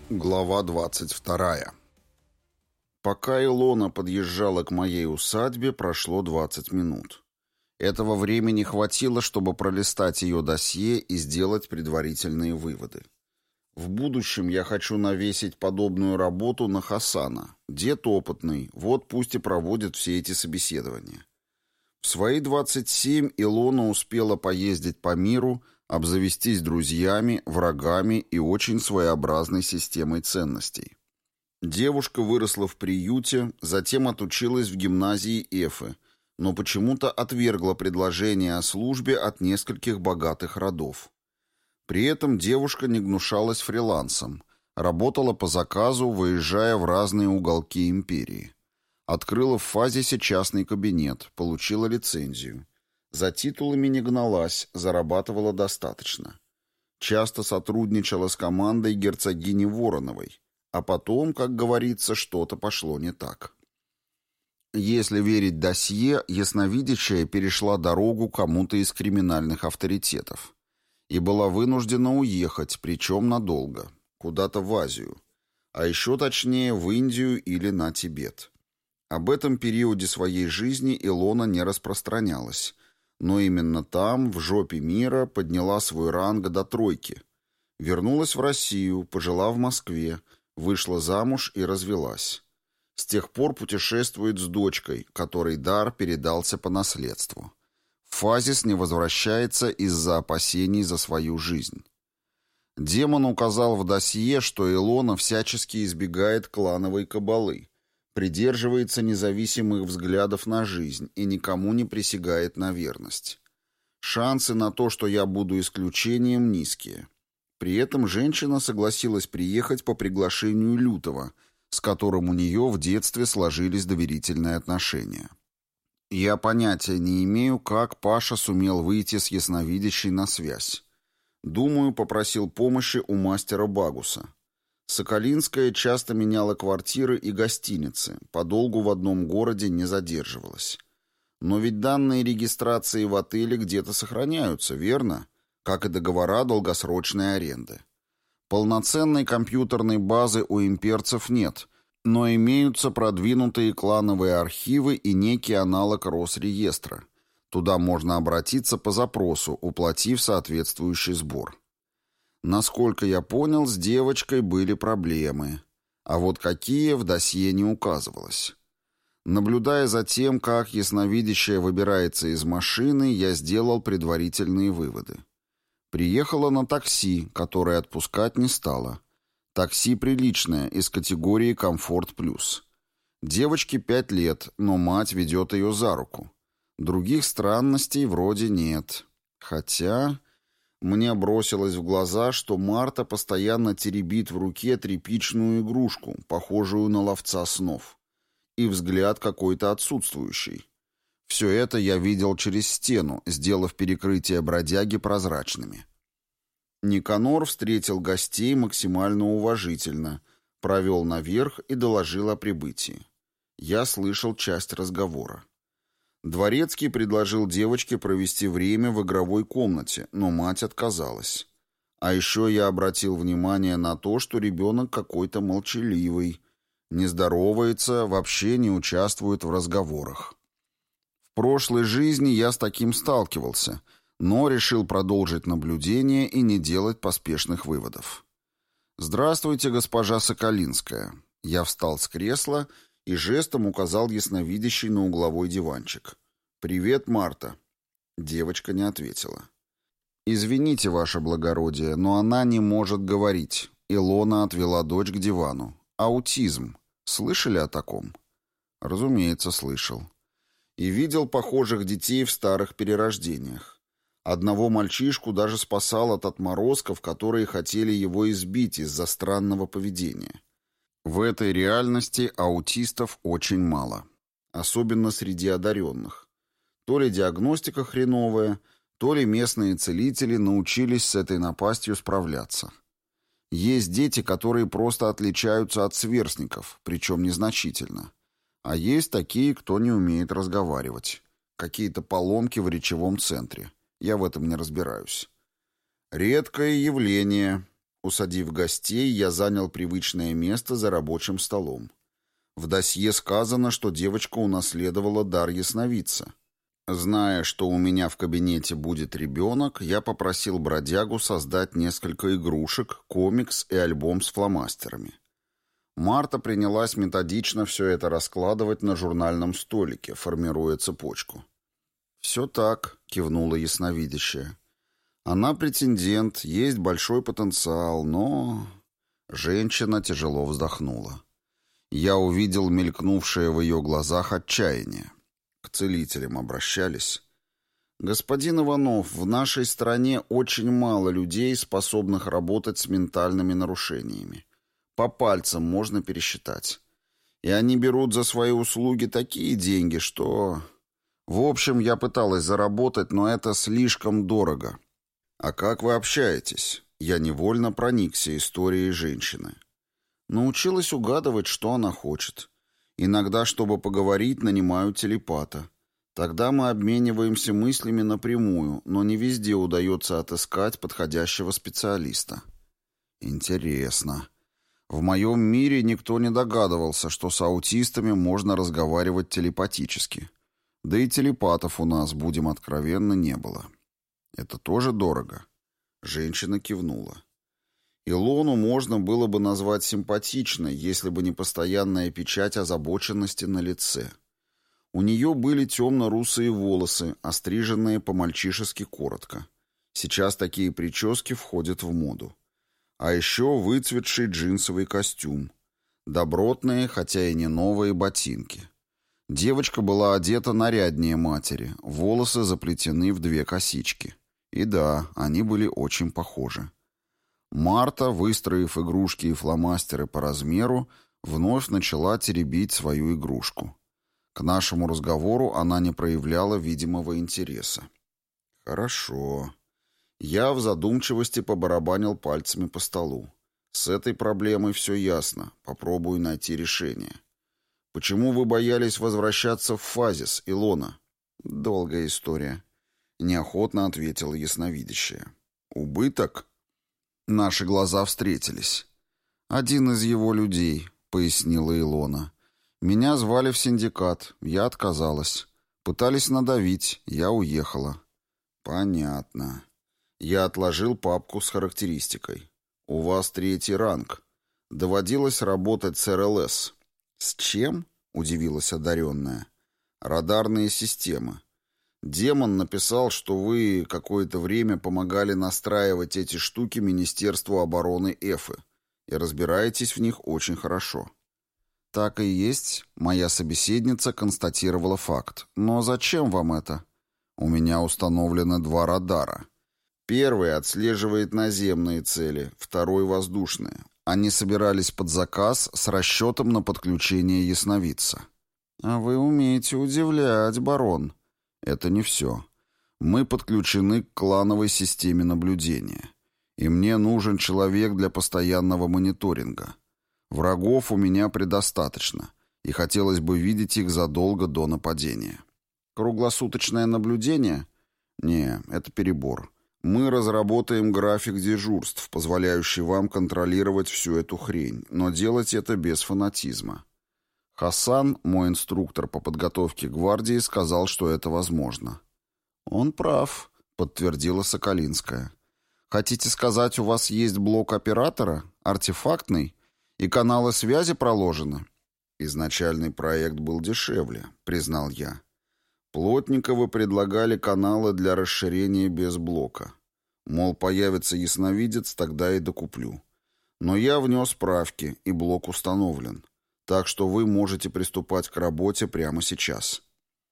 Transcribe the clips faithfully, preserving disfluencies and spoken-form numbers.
Глава двадцать вторая. Пока Илона подъезжала к моей усадьбе, прошло двадцать минут. Этого времени хватило, чтобы пролистать ее досье и сделать предварительные выводы. В будущем я хочу навесить подобную работу на Хасана. Дед опытный, вот пусть и проводит все эти собеседования. В свои двадцать семь Илона успела поездить по миру, обзавестись друзьями, врагами и очень своеобразной системой ценностей. Девушка выросла в приюте, затем отучилась в гимназии Эфы, но почему-то отвергла предложение о службе от нескольких богатых родов. При этом девушка не гнушалась фрилансом, работала по заказу, выезжая в разные уголки империи. Открыла в Фазисе частный кабинет, получила лицензию. За титулами не гналась, зарабатывала достаточно. Часто сотрудничала с командой герцогини Вороновой, а потом, как говорится, что-то пошло не так. Если верить досье, ясновидящая перешла дорогу кому-то из криминальных авторитетов и была вынуждена уехать, причем надолго, куда-то в Азию, а еще точнее в Индию или на Тибет. Об этом периоде своей жизни Илона не распространялась, но именно там, в жопе мира, подняла свой ранг до тройки. Вернулась в Россию, пожила в Москве, вышла замуж и развелась. С тех пор путешествует с дочкой, которой дар передался по наследству. В Фазис не возвращается из-за опасений за свою жизнь. Демон указал в досье, что Илона всячески избегает клановой кабалы, придерживается независимых взглядов на жизнь и никому не присягает на верность. Шансы на то, что я буду исключением, низкие. При этом женщина согласилась приехать по приглашению Лютого, с которым у нее в детстве сложились доверительные отношения. Я понятия не имею, как Паша сумел выйти с ясновидящей на связь. Думаю, попросил помощи у мастера Багуса. Соколинская часто меняла квартиры и гостиницы, подолгу в одном городе не задерживалась. Но ведь данные регистрации в отеле где-то сохраняются, верно? Как и договора долгосрочной аренды. Полноценной компьютерной базы у имперцев нет, но имеются продвинутые клановые архивы и некий аналог Росреестра. Туда можно обратиться по запросу, уплатив соответствующий сбор. Насколько я понял, с девочкой были проблемы. А вот какие, в досье не указывалось. Наблюдая за тем, как ясновидящая выбирается из машины, я сделал предварительные выводы. Приехала на такси, которое отпускать не стала. Такси приличное, из категории «Комфорт плюс». Девочке пять лет, но мать ведет ее за руку. Других странностей вроде нет. Хотя... Мне бросилось в глаза, что Марта постоянно теребит в руке тряпичную игрушку, похожую на ловца снов. И взгляд какой-то отсутствующий. Все это я видел через стену, сделав перекрытия бродяги прозрачными. Никанор встретил гостей максимально уважительно, провел наверх и доложил о прибытии. Я слышал часть разговора. Дворецкий предложил девочке провести время в игровой комнате, но мать отказалась. А еще я обратил внимание на то, что ребенок какой-то молчаливый, не здоровается, вообще не участвует в разговорах. В прошлой жизни я с таким сталкивался, но решил продолжить наблюдение и не делать поспешных выводов. «Здравствуйте, госпожа Соколинская». Я встал с кресла и жестом указал ясновидящей на угловой диванчик. «Привет, Марта». Девочка не ответила. «Извините, ваше благородие, но она не может говорить». Илона отвела дочь к дивану. «Аутизм. Слышали о таком?» «Разумеется, слышал. И видел похожих детей в старых перерождениях. Одного мальчишку даже спасал от отморозков, которые хотели его избить из-за странного поведения. В этой реальности аутистов очень мало, особенно среди одаренных. То ли диагностика хреновая, то ли местные целители научились с этой напастью справляться. Есть дети, которые просто отличаются от сверстников, причем незначительно. А есть такие, кто не умеет разговаривать. Какие-то поломки в речевом центре. Я в этом не разбираюсь. Редкое явление. Усадив гостей, я занял привычное место за рабочим столом. В досье сказано, что девочка унаследовала дар ясновидца. Зная, что у меня в кабинете будет ребенок, я попросил бродягу создать несколько игрушек, комикс и альбом с фломастерами. Марта принялась методично все это раскладывать на журнальном столике, формируя цепочку. «Все так», — кивнула ясновидящая. «Она претендент, есть большой потенциал, но...» Женщина тяжело вздохнула. Я увидел мелькнувшее в ее глазах отчаяние. К целителям обращались. «Господин Иванов, в нашей стране очень мало людей, способных работать с ментальными нарушениями. По пальцам можно пересчитать. И они берут за свои услуги такие деньги, что... В общем, я пыталась заработать, но это слишком дорого». «А как вы общаетесь?» Я невольно проникся историей женщины. Научилась угадывать, что она хочет. Иногда, чтобы поговорить, нанимают телепата. Тогда мы обмениваемся мыслями напрямую, но не везде удается отыскать подходящего специалиста. Интересно. В моем мире никто не догадывался, что с аутистами можно разговаривать телепатически. Да и телепатов у нас, будем откровенны, не было. Это тоже дорого. Женщина кивнула. Илону можно было бы назвать симпатичной, если бы не постоянная печать озабоченности на лице. У нее были темно-русые волосы, остриженные по-мальчишески коротко. Сейчас такие прически входят в моду. А еще выцветший джинсовый костюм. Добротные, хотя и не новые ботинки. Девочка была одета наряднее матери, волосы заплетены в две косички. И да, они были очень похожи. Марта, выстроив игрушки и фломастеры по размеру, вновь начала теребить свою игрушку. К нашему разговору она не проявляла видимого интереса. «Хорошо». Я в задумчивости побарабанил пальцами по столу. «С этой проблемой все ясно. Попробую найти решение». «Почему вы боялись возвращаться в Фазис, Илона?» «Долгая история», — неохотно ответила ясновидящая. «Убыток?» Наши глаза встретились. «Один из его людей», — пояснила Илона. «Меня звали в синдикат, я отказалась. Пытались надавить, я уехала». «Понятно». Я отложил папку с характеристикой. «У вас третий ранг. Доводилось работать с эр эл эс». «С чем?» — удивилась одаренная. «Радарные системы. Демон написал, что вы какое-то время помогали настраивать эти штуки Министерству обороны Эфы и разбираетесь в них очень хорошо». «Так и есть», — моя собеседница констатировала факт. «Но зачем вам это?» «У меня установлены два радара. Первый отслеживает наземные цели, второй — воздушные. Они собирались под заказ с расчетом на подключение ясновидца». «А вы умеете удивлять, барон». «Это не все. Мы подключены к клановой системе наблюдения. И мне нужен человек для постоянного мониторинга. Врагов у меня предостаточно, и хотелось бы видеть их задолго до нападения». «Круглосуточное наблюдение?» «Не, это перебор. Мы разработаем график дежурств, позволяющий вам контролировать всю эту хрень, но делать это без фанатизма». Хасан, мой инструктор по подготовке гвардии, сказал, что это возможно. «Он прав», — подтвердила Соколинская. «Хотите сказать, у вас есть блок оператора, артефактный, и каналы связи проложены?» «Изначальный проект был дешевле», — признал я. Плотниковы предлагали каналы для расширения без блока. Мол, появится ясновидец, тогда и докуплю. Но я внес правки, и блок установлен. Так что вы можете приступать к работе прямо сейчас.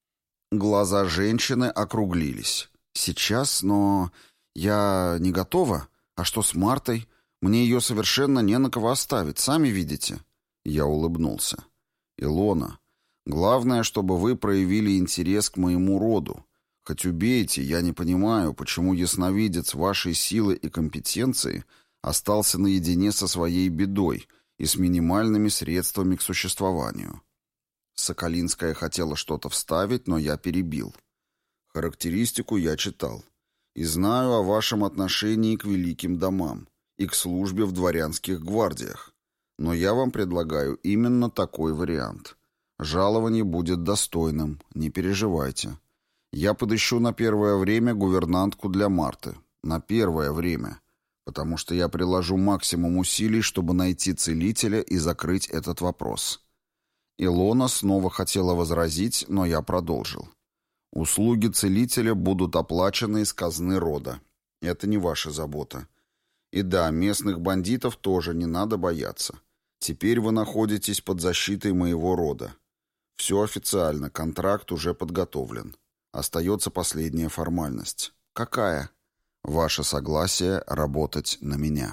Глаза женщины округлились. Сейчас, но... Я не готова. А что с Мартой? Мне ее совершенно не на кого оставить, сами видите. Я улыбнулся. Илона, главное, чтобы вы проявили интерес к моему роду. Хоть убейте, я не понимаю, почему ясновидец вашей силы и компетенции остался наедине со своей бедой и с минимальными средствами к существованию. Соколинская хотела что-то вставить, но я перебил. Характеристику я читал. И знаю о вашем отношении к великим домам. и к службе в дворянских гвардиях. Но я вам предлагаю именно такой вариант. Жалование будет достойным, не переживайте. Я подыщу на первое время гувернантку для Марты. На первое время. Потому что я приложу максимум усилий, чтобы найти целителя и закрыть этот вопрос». Илона снова хотела возразить, но я продолжил. «Услуги целителя будут оплачены из казны рода. Это не ваша забота. И да, местных бандитов тоже не надо бояться. Теперь вы находитесь под защитой моего рода. Все официально, контракт уже подготовлен. Остается последняя формальность». «Какая?» «Ваше согласие работать на меня».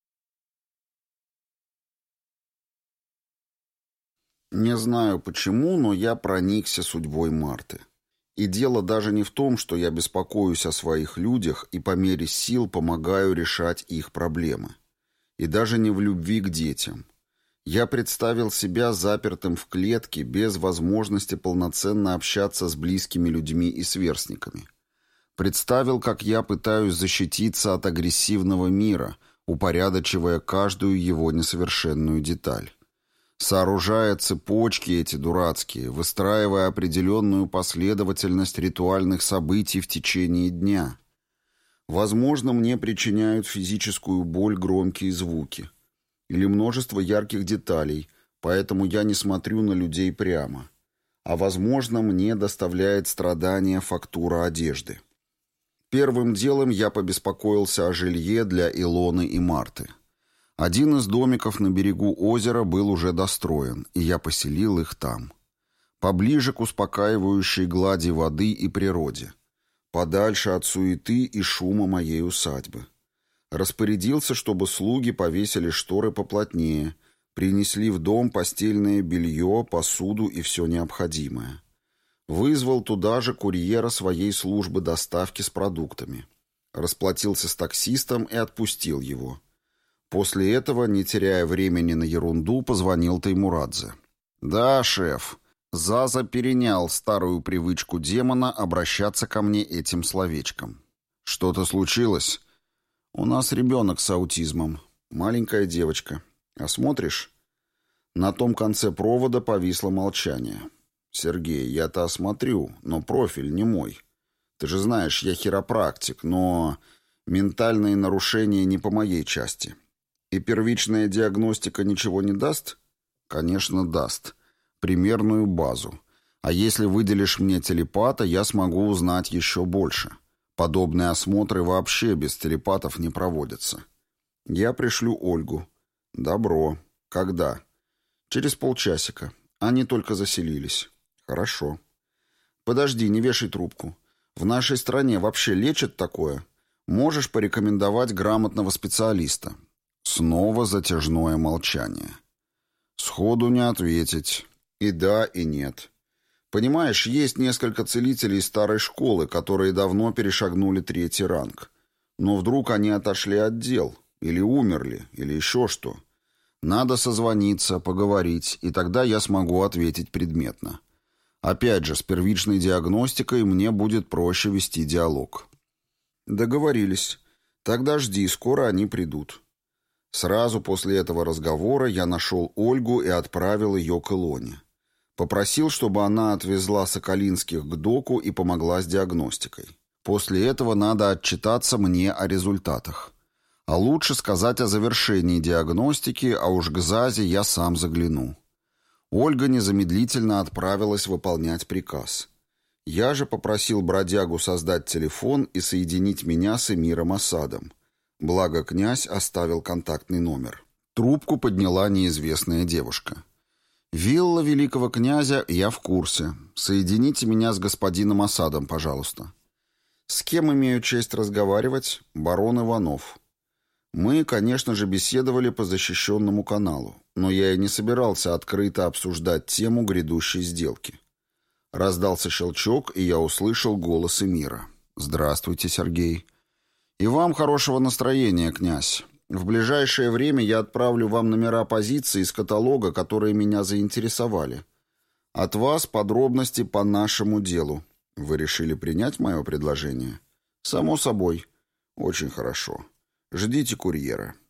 Не знаю почему, но я проникся судьбой Марты. И дело даже не в том, что я беспокоюсь о своих людях и по мере сил помогаю решать их проблемы. И даже не в любви к детям. Я представил себя запертым в клетке без возможности полноценно общаться с близкими людьми и сверстниками. Представил, как я пытаюсь защититься от агрессивного мира, упорядочивая каждую его несовершенную деталь. Сооружая цепочки эти дурацкие, выстраивая определенную последовательность ритуальных событий в течение дня. Возможно, мне причиняют физическую боль громкие звуки или множество ярких деталей, поэтому я не смотрю на людей прямо. А возможно, мне доставляет страдания фактура одежды. Первым делом я побеспокоился о жилье для Илоны и Марты. Один из домиков на берегу озера был уже достроен, и я поселил их там. Поближе к успокаивающей глади воды и природе. Подальше от суеты и шума моей усадьбы. Распорядился, чтобы слуги повесили шторы поплотнее, принесли в дом постельное белье, посуду и все необходимое. Вызвал туда же курьера своей службы доставки с продуктами. Расплатился с таксистом и отпустил его. После этого, не теряя времени на ерунду, позвонил Таймурадзе. «Да, шеф». Заза перенял старую привычку демона обращаться ко мне этим словечком. «Что-то случилось?» «У нас ребенок с аутизмом. Маленькая девочка. Осмотришь?» На том конце провода повисло молчание. «Сергей, я-то осмотрю, но профиль не мой. Ты же знаешь, я хиропрактик, но ментальные нарушения не по моей части». «И первичная диагностика ничего не даст?» «Конечно, даст. Примерную базу. А если выделишь мне телепата, я смогу узнать еще больше. Подобные осмотры вообще без телепатов не проводятся. Я пришлю Ольгу». «Добро. Когда?» «Через полчасика. Они только заселились». «Хорошо». «Подожди, не вешай трубку. В нашей стране вообще лечат такое? Можешь порекомендовать грамотного специалиста?» Снова затяжное молчание. Сходу не ответить. И да, и нет. Понимаешь, есть несколько целителей старой школы, которые давно перешагнули третий ранг. Но вдруг они отошли от дел, или умерли, или еще что. Надо созвониться, поговорить, и тогда я смогу ответить предметно. Опять же, с первичной диагностикой мне будет проще вести диалог. Договорились. Тогда жди, скоро они придут. Сразу после этого разговора я нашел Ольгу и отправил ее к Илоне. Попросил, чтобы она отвезла Соколинских к доку и помогла с диагностикой. После этого надо отчитаться мне о результатах. А лучше сказать о завершении диагностики, а уж к Зазе я сам загляну. Ольга незамедлительно отправилась выполнять приказ. Я же попросил бродягу создать телефон и соединить меня с эмиром Асадом. Благо князь оставил контактный номер. Трубку подняла неизвестная девушка. «Вилла великого князя, я в курсе. Соедините меня с господином Асадом, пожалуйста». «С кем имею честь разговаривать?» «Барон Иванов». Мы, конечно же, беседовали по защищенному каналу, но я и не собирался открыто обсуждать тему грядущей сделки. Раздался щелчок, и я услышал голос эмира. «Здравствуйте, Сергей». «И вам хорошего настроения, князь. В ближайшее время я отправлю вам номера позиций из каталога, которые меня заинтересовали. От вас подробности по нашему делу. Вы решили принять мое предложение?» «Само собой». «Очень хорошо. Ждите курьера».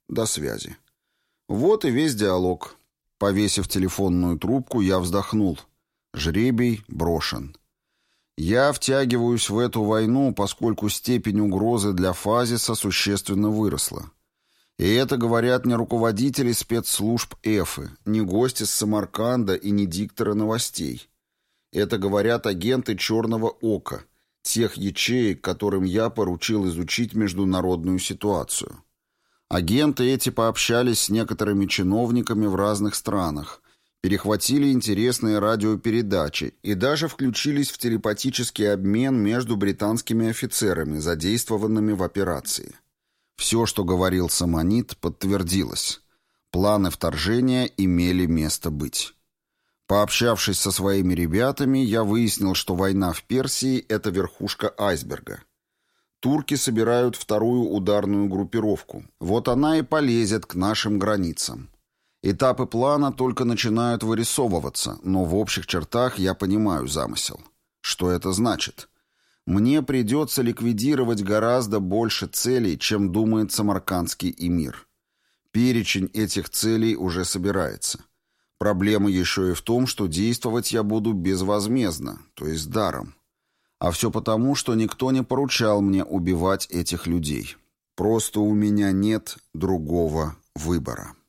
До связи. Вот и весь диалог. Повесив телефонную трубку, я вздохнул. Жребий брошен. Я втягиваюсь в эту войну, поскольку степень угрозы для Фазиса существенно выросла. И это говорят не руководители спецслужб Эфы, не гости с Самарканда и не дикторы новостей. Это говорят агенты «Черного ока», тех ячеек, которым я поручил изучить международную ситуацию. Агенты эти пообщались с некоторыми чиновниками в разных странах, перехватили интересные радиопередачи и даже включились в телепатический обмен между британскими офицерами, задействованными в операции. Все, что говорил Саманид, подтвердилось. Планы вторжения имели место быть. Пообщавшись со своими ребятами, я выяснил, что война в Персии – это верхушка айсберга. Турки собирают вторую ударную группировку. Вот она и полезет к нашим границам. Этапы плана только начинают вырисовываться, но в общих чертах я понимаю замысел. Что это значит? Мне придется ликвидировать гораздо больше целей, чем думает самаркандский эмир. Перечень этих целей уже собирается. Проблема еще и в том, что действовать я буду безвозмездно, то есть даром. А все потому, что никто не поручал мне убивать этих людей. Просто у меня нет другого выбора.